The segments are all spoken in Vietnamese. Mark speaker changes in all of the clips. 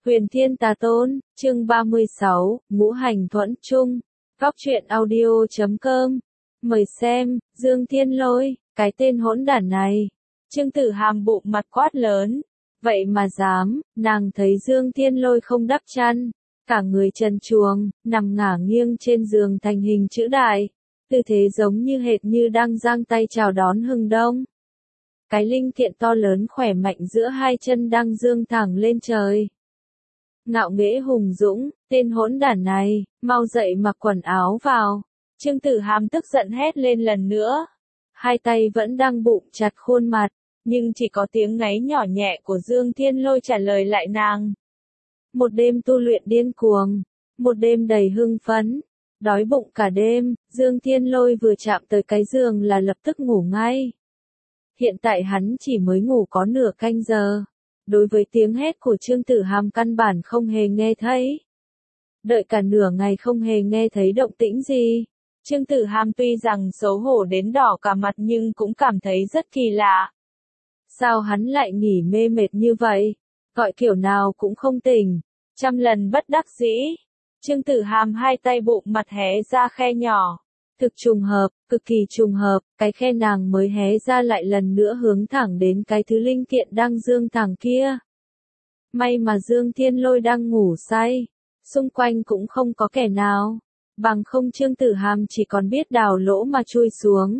Speaker 1: Huyền Thiên Tà Tôn, chương 36, Ngũ Hành Thuẫn Chung, Góc truyện audio.com. Mời xem, Dương Thiên Lôi, cái tên hỗn đản này. Trương Tử Hàm bụng mặt quát lớn. Vậy mà dám, nàng thấy Dương Thiên Lôi không đắp chăn, cả người trần truồng, nằm ngả nghiêng trên giường thành hình chữ đại, tư thế giống như hệt như đang giang tay chào đón hừng đông. Cái linh kiện to lớn khỏe mạnh giữa hai chân đang dương thẳng lên trời. Ngạo nghễ hùng dũng, tên hỗn đản này, mau dậy mặc quần áo vào. Trương Tử Hàm tức giận hét lên lần nữa. Hai tay vẫn đang bụng chặt khuôn mặt, nhưng chỉ có tiếng ngáy nhỏ nhẹ của Dương Thiên Lôi trả lời lại nàng. Một đêm tu luyện điên cuồng, một đêm đầy hưng phấn, đói bụng cả đêm, Dương Thiên Lôi vừa chạm tới cái giường là lập tức ngủ ngay. Hiện tại hắn chỉ mới ngủ có nửa canh giờ. Đối với tiếng hét của Trương Tử Hàm căn bản không hề nghe thấy. Đợi cả nửa ngày không hề nghe thấy động tĩnh gì. Trương Tử Hàm tuy rằng xấu hổ đến đỏ cả mặt nhưng cũng cảm thấy rất kỳ lạ. Sao hắn lại nghỉ mê mệt như vậy? Gọi kiểu nào cũng không tỉnh. Trăm lần bất đắc dĩ. Trương Tử Hàm hai tay bụng mặt hé ra khe nhỏ. Thực trùng hợp, cực kỳ trùng hợp, cái khe nàng mới hé ra lại lần nữa hướng thẳng đến cái thứ linh kiện đang dương thẳng kia. May mà Dương Thiên Lôi đang ngủ say, xung quanh cũng không có kẻ nào, bằng không Trương Tử Hàm chỉ còn biết đào lỗ mà chui xuống.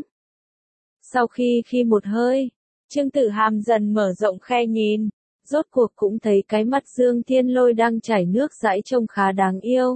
Speaker 1: Sau khi một hơi, Trương Tử Hàm dần mở rộng khe nhìn, rốt cuộc cũng thấy cái mắt Dương Thiên Lôi đang chảy nước dãi trông khá đáng yêu.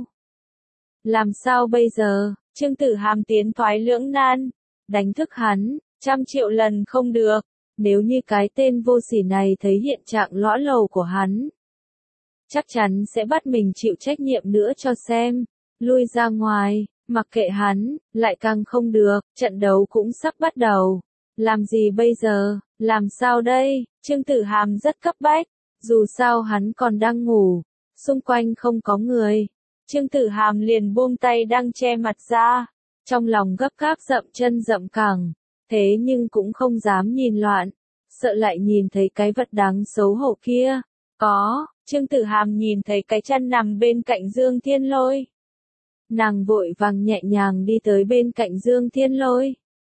Speaker 1: Làm sao bây giờ? Trương Tử Hàm tiến thoái lưỡng nan, đánh thức hắn, 100.000.000 lần không được, nếu như cái tên vô sỉ này thấy hiện trạng lõa lồ của hắn. Chắc chắn sẽ bắt mình chịu trách nhiệm nữa cho xem, lui ra ngoài, mặc kệ hắn, lại càng không được, trận đấu cũng sắp bắt đầu. Làm gì bây giờ, làm sao đây, Trương Tử Hàm rất cấp bách, dù sao hắn còn đang ngủ, xung quanh không có người. Trương Tử Hàm liền buông tay đang che mặt ra, trong lòng gấp gáp dậm chân dậm cẳng, thế nhưng cũng không dám nhìn loạn, sợ lại nhìn thấy cái vật đáng xấu hổ kia. Trương Tử Hàm nhìn thấy cái chân nằm bên cạnh Dương Thiên Lôi. Nàng vội vàng nhẹ nhàng đi tới bên cạnh Dương Thiên Lôi.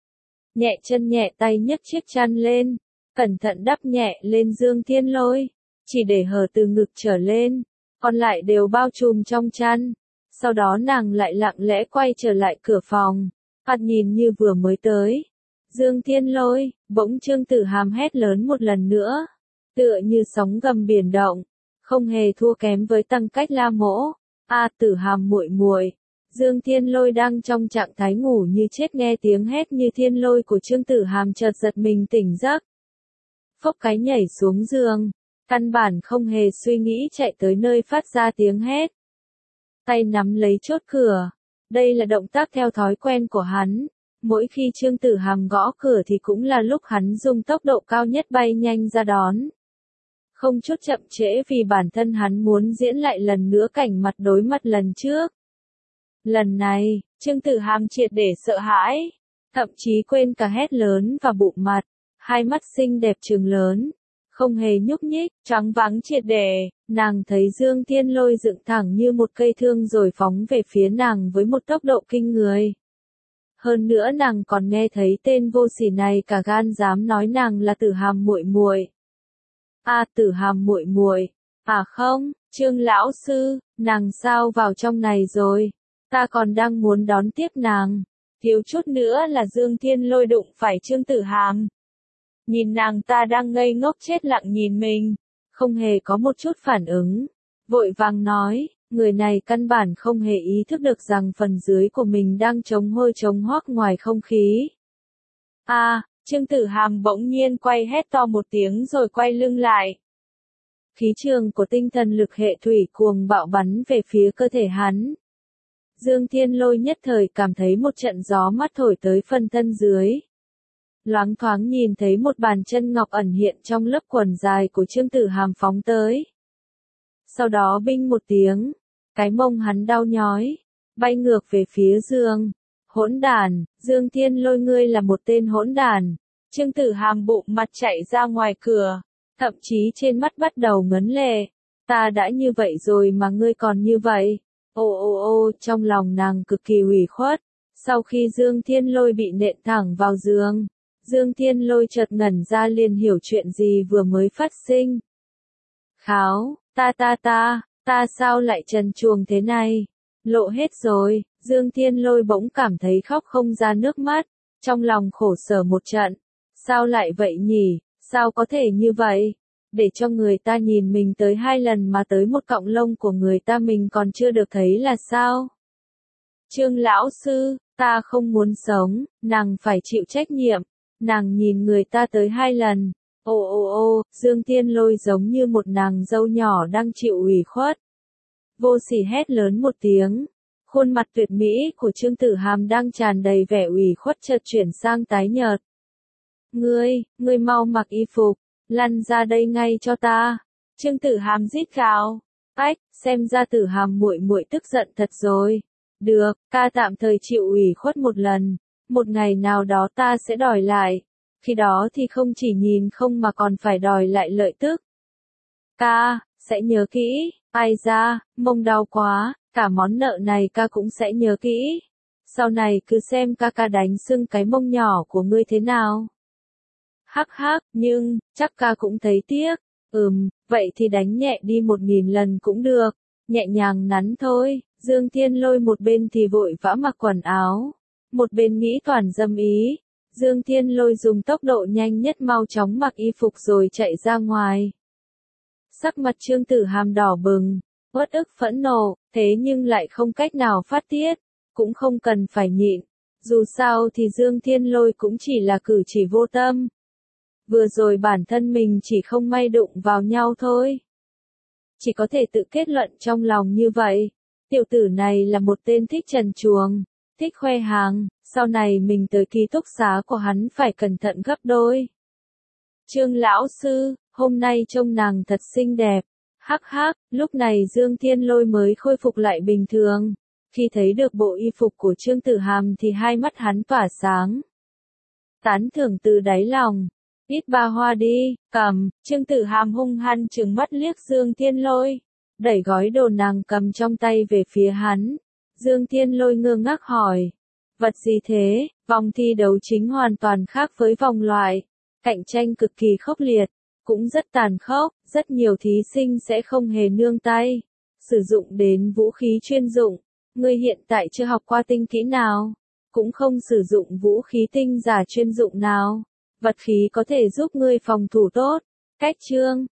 Speaker 1: Nhẹ chân nhẹ tay nhấc chiếc chăn lên, cẩn thận đắp nhẹ lên Dương Thiên Lôi, chỉ để hở từ ngực trở lên. Còn lại đều bao trùm trong chăn. Sau đó nàng lại lặng lẽ quay trở lại cửa phòng, mặt nhìn như vừa mới tới. Dương Thiên Lôi, bỗng Trương Tử Hàm hét lớn một lần nữa, tựa như sóng gầm biển động, không hề thua kém với Tăng Cách La Mỗ. Tử Hàm muội muội. Dương Thiên Lôi đang trong trạng thái ngủ như chết nghe tiếng hét như thiên lôi của Trương Tử Hàm chợt giật mình tỉnh giấc. Phốc cái nhảy xuống giường. Căn bản không hề suy nghĩ chạy tới nơi phát ra tiếng hét. Tay nắm lấy chốt cửa. Đây là động tác theo thói quen của hắn. Mỗi khi Trương Tử Hàm gõ cửa thì cũng là lúc hắn dùng tốc độ cao nhất bay nhanh ra đón. Không chút chậm trễ vì bản thân hắn muốn diễn lại lần nữa cảnh mặt đối mặt lần trước. Lần này, Trương Tử Hàm triệt để sợ hãi. Thậm chí quên cả hét lớn và bụng mặt. Hai mắt xinh đẹp trừng lớn. Không hề nhúc nhích, choáng váng triệt để, nàng thấy Dương Thiên Lôi dựng thẳng như một cây thương rồi phóng về phía nàng với một tốc độ kinh người. Hơn nữa nàng còn nghe thấy tên vô sỉ này cả gan dám nói nàng là Tử Hàm muội muội. Tử Hàm muội muội. Không, Trương lão sư, nàng sao vào trong này rồi? Ta còn đang muốn đón tiếp nàng. Thiếu chút nữa là Dương Thiên Lôi đụng phải Trương Tử Hàm. Nhìn nàng ta đang ngây ngốc chết lặng nhìn mình, không hề có một chút phản ứng, vội vàng nói, người này căn bản không hề ý thức được rằng phần dưới của mình đang trống hôi trống hoác ngoài không khí. Trương Tử Hàm bỗng nhiên quay hét to một tiếng rồi quay lưng lại. Khí trường của tinh thần lực hệ thủy cuồng bạo bắn về phía cơ thể hắn. Dương Thiên Lôi nhất thời cảm thấy một trận gió mát thổi tới phân thân dưới. Loáng thoáng nhìn thấy một bàn chân ngọc ẩn hiện trong lớp quần dài của Trương Tử Hàm phóng tới. Sau đó binh một tiếng, cái mông hắn đau nhói, bay ngược về phía giường. Hỗn đản, Dương Thiên Lôi ngươi là một tên hỗn đản. Trương Tử Hàm bụng mặt chạy ra ngoài cửa, thậm chí trên mắt bắt đầu ngấn lệ. Ta đã như vậy rồi mà ngươi còn như vậy. Ô, trong lòng nàng cực kỳ ủy khuất. Sau khi Dương Thiên Lôi bị nện thẳng vào giường, Dương Thiên Lôi chợt ngẩn ra liền hiểu chuyện gì vừa mới phát sinh. Kháo, ta sao lại trần truồng thế này? Lộ hết rồi, Dương Thiên Lôi bỗng cảm thấy khóc không ra nước mắt, trong lòng khổ sở một trận. Sao lại vậy nhỉ, sao có thể như vậy? Để cho người ta nhìn mình tới 2 lần mà tới một cọng lông của người ta mình còn chưa được thấy là sao? Trương lão sư, ta không muốn sống, nàng phải chịu trách nhiệm. Nàng nhìn người ta tới 2 lần. Ô, Dương Thiên Lôi giống như một nàng dâu nhỏ đang chịu ủy khuất. Vô sỉ hét lớn một tiếng. Khuôn mặt tuyệt mỹ của Trương Tử Hàm đang tràn đầy vẻ ủy khuất chợt chuyển sang tái nhợt. Ngươi mau mặc y phục, lăn ra đây ngay cho ta. Trương Tử Hàm rít gào. Ách, xem ra Tử Hàm muội muội tức giận thật rồi. Được, ca tạm thời chịu ủy khuất một lần. Một ngày nào đó ta sẽ đòi lại. Khi đó thì không chỉ nhìn không mà còn phải đòi lại lợi tức. Ca, sẽ nhớ kỹ. Ai da, mông đau quá, cả món nợ này ca cũng sẽ nhớ kỹ. Sau này cứ xem ca đánh sưng cái mông nhỏ của ngươi thế nào. Hắc, nhưng, chắc ca cũng thấy tiếc. Vậy thì đánh nhẹ đi 1000 lần cũng được. Nhẹ nhàng nắn thôi. Dương Thiên Lôi một bên thì vội vã mặc quần áo, một bên nghĩ toàn dâm ý. Dương Thiên Lôi dùng tốc độ nhanh nhất mau chóng mặc y phục rồi chạy ra ngoài. Sắc mặt Trương Tử Hàm đỏ bừng, uất ức phẫn nộ, thế nhưng lại không cách nào phát tiết, cũng không cần phải nhịn. Dù sao thì Dương Thiên Lôi cũng chỉ là cử chỉ vô tâm. Vừa rồi bản thân mình chỉ không may đụng vào nhau thôi. Chỉ có thể tự kết luận trong lòng như vậy. Tiểu tử này là một tên thích trần truồng, thích khoe hàng, sau này mình tới ký túc xá của hắn phải cẩn thận gấp đôi. Trương lão sư, hôm nay trông nàng thật xinh đẹp. Hắc, lúc này Dương Thiên Lôi mới khôi phục lại bình thường. Khi thấy được bộ y phục của Trương Tử Hàm thì hai mắt hắn tỏa sáng. Tán thưởng từ đáy lòng. Ít ba hoa đi, cầm. Trương Tử Hàm hung hăng trừng mắt liếc Dương Thiên Lôi. Đẩy gói đồ nàng cầm trong tay về phía hắn. Dương Thiên Lôi ngơ ngác hỏi. Vật gì thế? Vòng thi đấu chính hoàn toàn khác với vòng loại. Cạnh tranh cực kỳ khốc liệt. Cũng rất tàn khốc. Rất nhiều thí sinh sẽ không hề nương tay. Sử dụng đến vũ khí chuyên dụng. Ngươi hiện tại chưa học qua tinh kỹ nào. Cũng không sử dụng vũ khí tinh giả chuyên dụng nào. Vật khí có thể giúp ngươi phòng thủ tốt. Cách chương